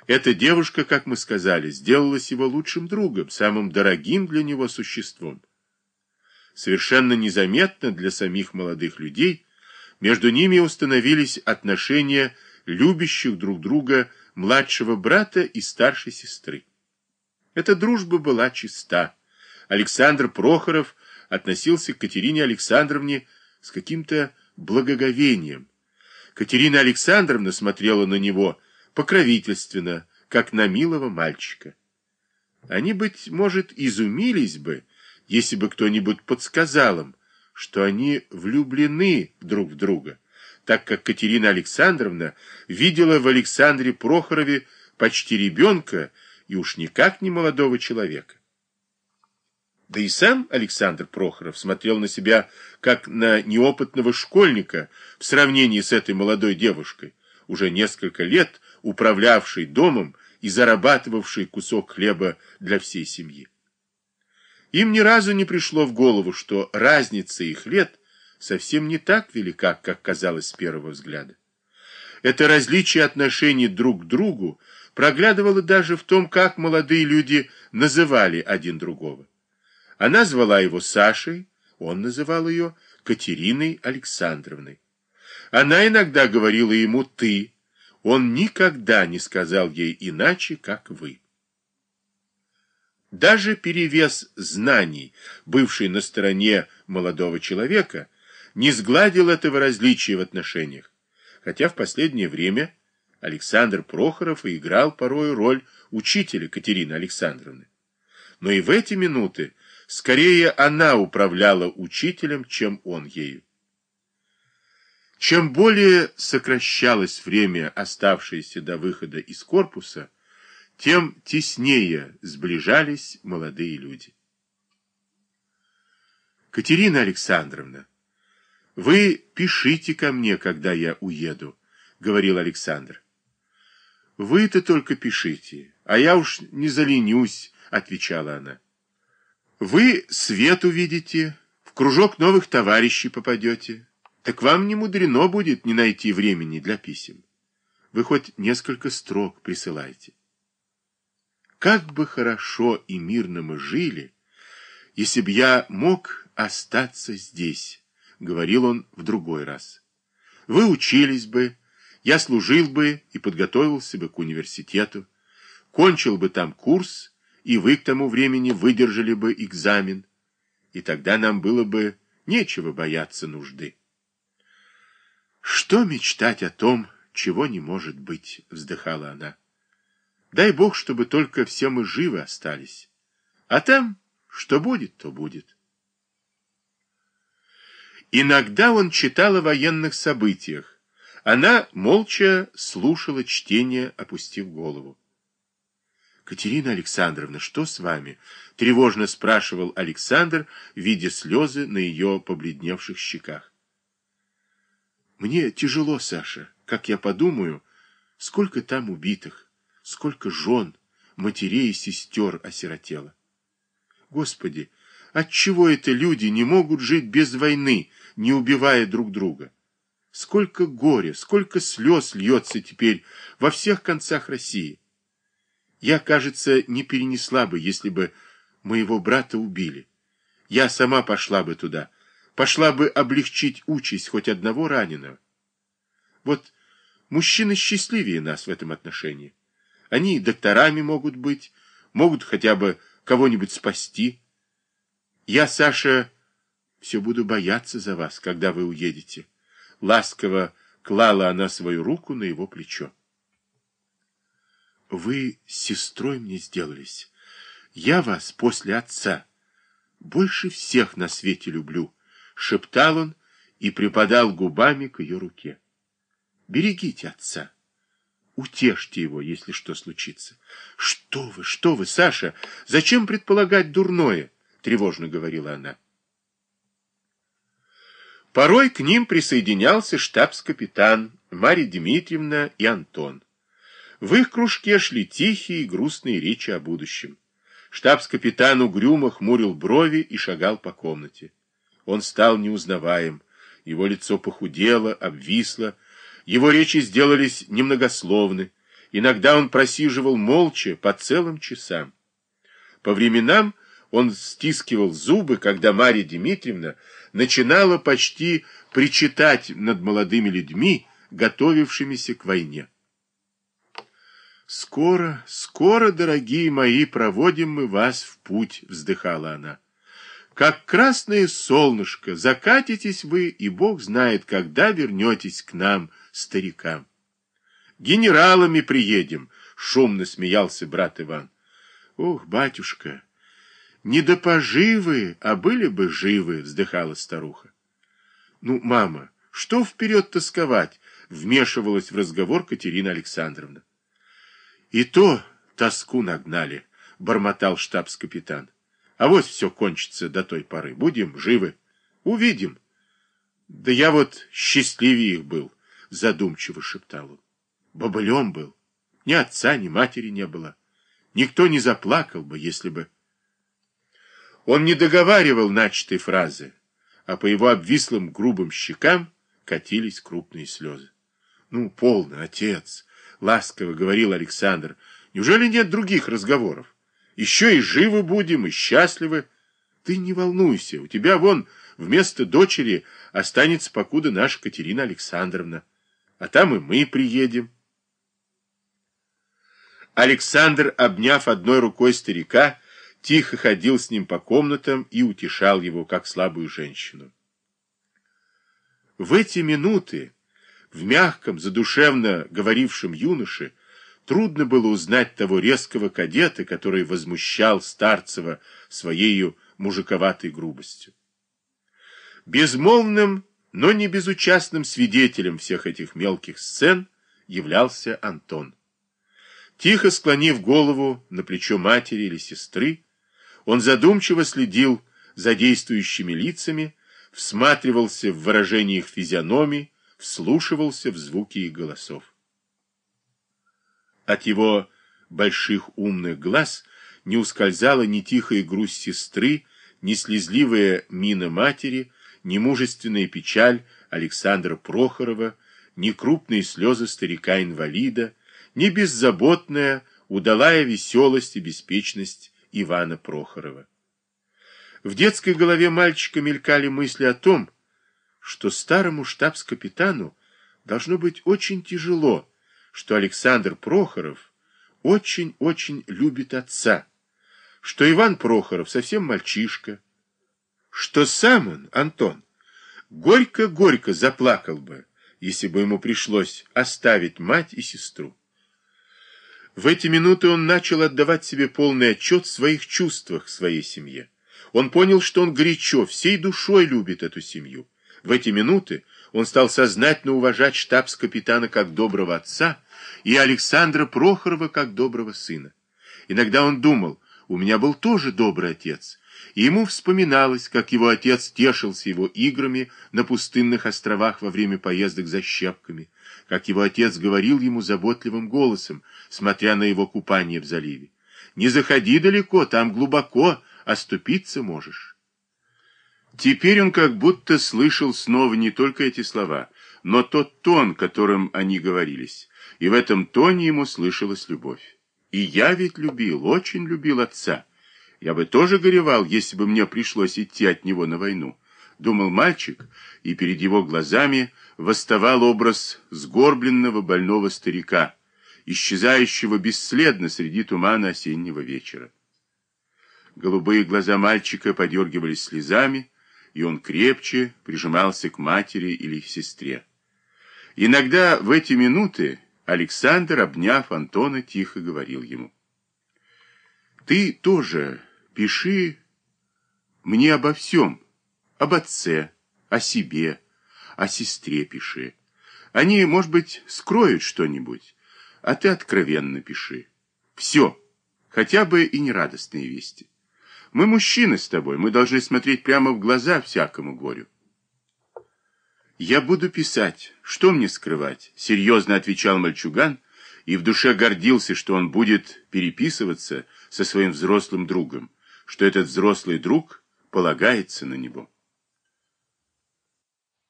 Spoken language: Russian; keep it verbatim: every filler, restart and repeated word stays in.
Эта девушка, как мы сказали, сделалась его лучшим другом, самым дорогим для него существом. Совершенно незаметно для самих молодых людей между ними установились отношения любящих друг друга младшего брата и старшей сестры. Эта дружба была чиста. Александр Прохоров относился к Катерине Александровне с каким-то благоговением. Катерина Александровна смотрела на него покровительственно, как на милого мальчика. Они, быть может, изумились бы, если бы кто-нибудь подсказал им, что они влюблены друг в друга, так как Катерина Александровна видела в Александре Прохорове почти ребенка и уж никак не молодого человека. Да и сам Александр Прохоров смотрел на себя как на неопытного школьника в сравнении с этой молодой девушкой, уже несколько лет управлявшей домом и зарабатывавшей кусок хлеба для всей семьи. Им ни разу не пришло в голову, что разница их лет совсем не так велика, как казалось с первого взгляда. Это различие отношений друг к другу проглядывало даже в том, как молодые люди называли один другого. Она звала его Сашей, он называл ее Катериной Александровной. Она иногда говорила ему «ты», он никогда не сказал ей иначе, как «вы». Даже перевес знаний, бывший на стороне молодого человека, не сгладил этого различия в отношениях, хотя в последнее время Александр Прохоров и играл порою роль учителя Катерины Александровны. Но и в эти минуты скорее она управляла учителем, чем он ею. Чем более сокращалось время, оставшееся до выхода из корпуса, тем теснее сближались молодые люди. Катерина Александровна, вы пишите ко мне, когда я уеду, говорил Александр. Вы-то только пишите, а я уж не заленюсь, отвечала она. Вы свет увидите, в кружок новых товарищей попадете, так вам не мудрено будет не найти времени для писем. Вы хоть несколько строк присылайте. Как бы хорошо и мирно мы жили, если б я мог остаться здесь, говорил он в другой раз. Вы учились бы, я служил бы и подготовился бы к университету, кончил бы там курс, и вы к тому времени выдержали бы экзамен, и тогда нам было бы нечего бояться нужды. Что мечтать о том, чего не может быть, вздыхала она. Дай Бог, чтобы только все мы живы остались. А там, что будет, то будет. Иногда он читал о военных событиях. Она молча слушала чтение, опустив голову. «Катерина Александровна, что с вами?» — тревожно спрашивал Александр, видя слезы на ее побледневших щеках. «Мне тяжело, Саша, как я подумаю, сколько там убитых, сколько жен, матерей и сестер осиротело. Господи, отчего это люди не могут жить без войны, не убивая друг друга? Сколько горя, сколько слез льется теперь во всех концах России. Я, кажется, не перенесла бы, если бы моего брата убили. Я сама пошла бы туда, пошла бы облегчить участь хоть одного раненого. Вот мужчины счастливее нас в этом отношении. Они докторами могут быть, могут хотя бы кого-нибудь спасти. Я, Саша, все буду бояться за вас, когда вы уедете. Ласково клала она свою руку на его плечо. Вы с сестрой мне сделались. Я вас после отца больше всех на свете люблю, шептал он и припадал губами к ее руке. Берегите отца. Утешьте его, если что случится. Что вы, что вы, Саша, зачем предполагать дурное? Тревожно говорила она. Порой к ним присоединялся штабс-капитан, Марья Дмитриевна и Антон. В их кружке шли тихие и грустные речи о будущем. Штабс-капитан угрюмо хмурил брови и шагал по комнате. Он стал неузнаваем, его лицо похудело, обвисло, его речи сделались немногословны, Иногда он просиживал молча по целым часам. По временам он стискивал зубы, когда Марья Дмитриевна начинала почти причитать над молодыми людьми, готовившимися к войне. «Скоро, скоро, дорогие мои, проводим мы вас в путь», — вздыхала она. «Как красное солнышко, закатитесь вы, и Бог знает, когда вернетесь к нам, старикам». «Генералами приедем», — шумно смеялся брат Иван. «Ох, батюшка, не до поживы, а были бы живы», — вздыхала старуха. «Ну, мама, что вперед тосковать?» — вмешивалась в разговор Катерина Александровна. «И то тоску нагнали», — бормотал штабс-капитан. «А вот все кончится до той поры. Будем живы. Увидим». «Да я вот счастливее их был», — задумчиво шептал он. «Бобылем был. Ни отца, ни матери не было. Никто не заплакал бы, если бы...» Он не договаривал начатой фразы, а по его обвислым грубым щекам катились крупные слезы. «Ну, полно, отец», — ласково говорил Александр. «Неужели нет других разговоров? Еще и живы будем, и счастливы. Ты не волнуйся, у тебя вон вместо дочери останется покуда наша Катерина Александровна. А там и мы приедем». Александр, обняв одной рукой старика, тихо ходил с ним по комнатам и утешал его, как слабую женщину. В эти минуты в мягком, задушевно говорившем юноше трудно было узнать того резкого кадета, который возмущал Старцева своею мужиковатой грубостью. Безмолвным, но не безучастным свидетелем всех этих мелких сцен являлся Антон. Тихо склонив голову на плечо матери или сестры, он задумчиво следил за действующими лицами, всматривался в выражение их физиономий, вслушивался в звуки их голосов. От его больших умных глаз не ускользала ни тихая грусть сестры, ни слезливая мина матери, ни мужественная печаль Александра Прохорова, ни крупные слезы старика-инвалида, ни беззаботная, удалая веселость и беспечность Ивана Прохорова. В детской голове мальчика мелькали мысли о том, что старому штабс-капитану должно быть очень тяжело, что Александр Прохоров очень-очень любит отца, что Иван Прохоров совсем мальчишка, что сам он, Антон, горько-горько заплакал бы, если бы ему пришлось оставить мать и сестру. В эти минуты он начал отдавать себе полный отчет в своих чувствах к своей семье. Он понял, что он горячо, всей душой любит эту семью. В эти минуты он стал сознательно уважать штабс-капитана как доброго отца и Александра Прохорова как доброго сына. Иногда он думал, у меня был тоже добрый отец, и ему вспоминалось, как его отец тешился его играми на пустынных островах во время поездок за щепками, как его отец говорил ему заботливым голосом, смотря на его купание в заливе: «Не заходи далеко, там глубоко, оступиться можешь». Теперь он как будто слышал снова не только эти слова, но тот тон, которым они говорились, и в этом тоне ему слышалась любовь. И я ведь любил, очень любил отца. Я бы тоже горевал, если бы мне пришлось идти от него на войну, думал мальчик, и перед его глазами восставал образ сгорбленного больного старика, исчезающего бесследно среди тумана осеннего вечера. Голубые глаза мальчика подергивались слезами, и он крепче прижимался к матери или сестре. Иногда в эти минуты Александр, обняв Антона, тихо говорил ему: «Ты тоже пиши мне обо всем, об отце, о себе, о сестре пиши. Они, может быть, скроют что-нибудь, а ты откровенно пиши. Все, хотя бы и нерадостные вести. Мы мужчины с тобой, мы должны смотреть прямо в глаза всякому горю». «Я буду писать. Что мне скрывать?» — серьезно отвечал мальчуган, и в душе гордился, что он будет переписываться со своим взрослым другом, что этот взрослый друг полагается на него.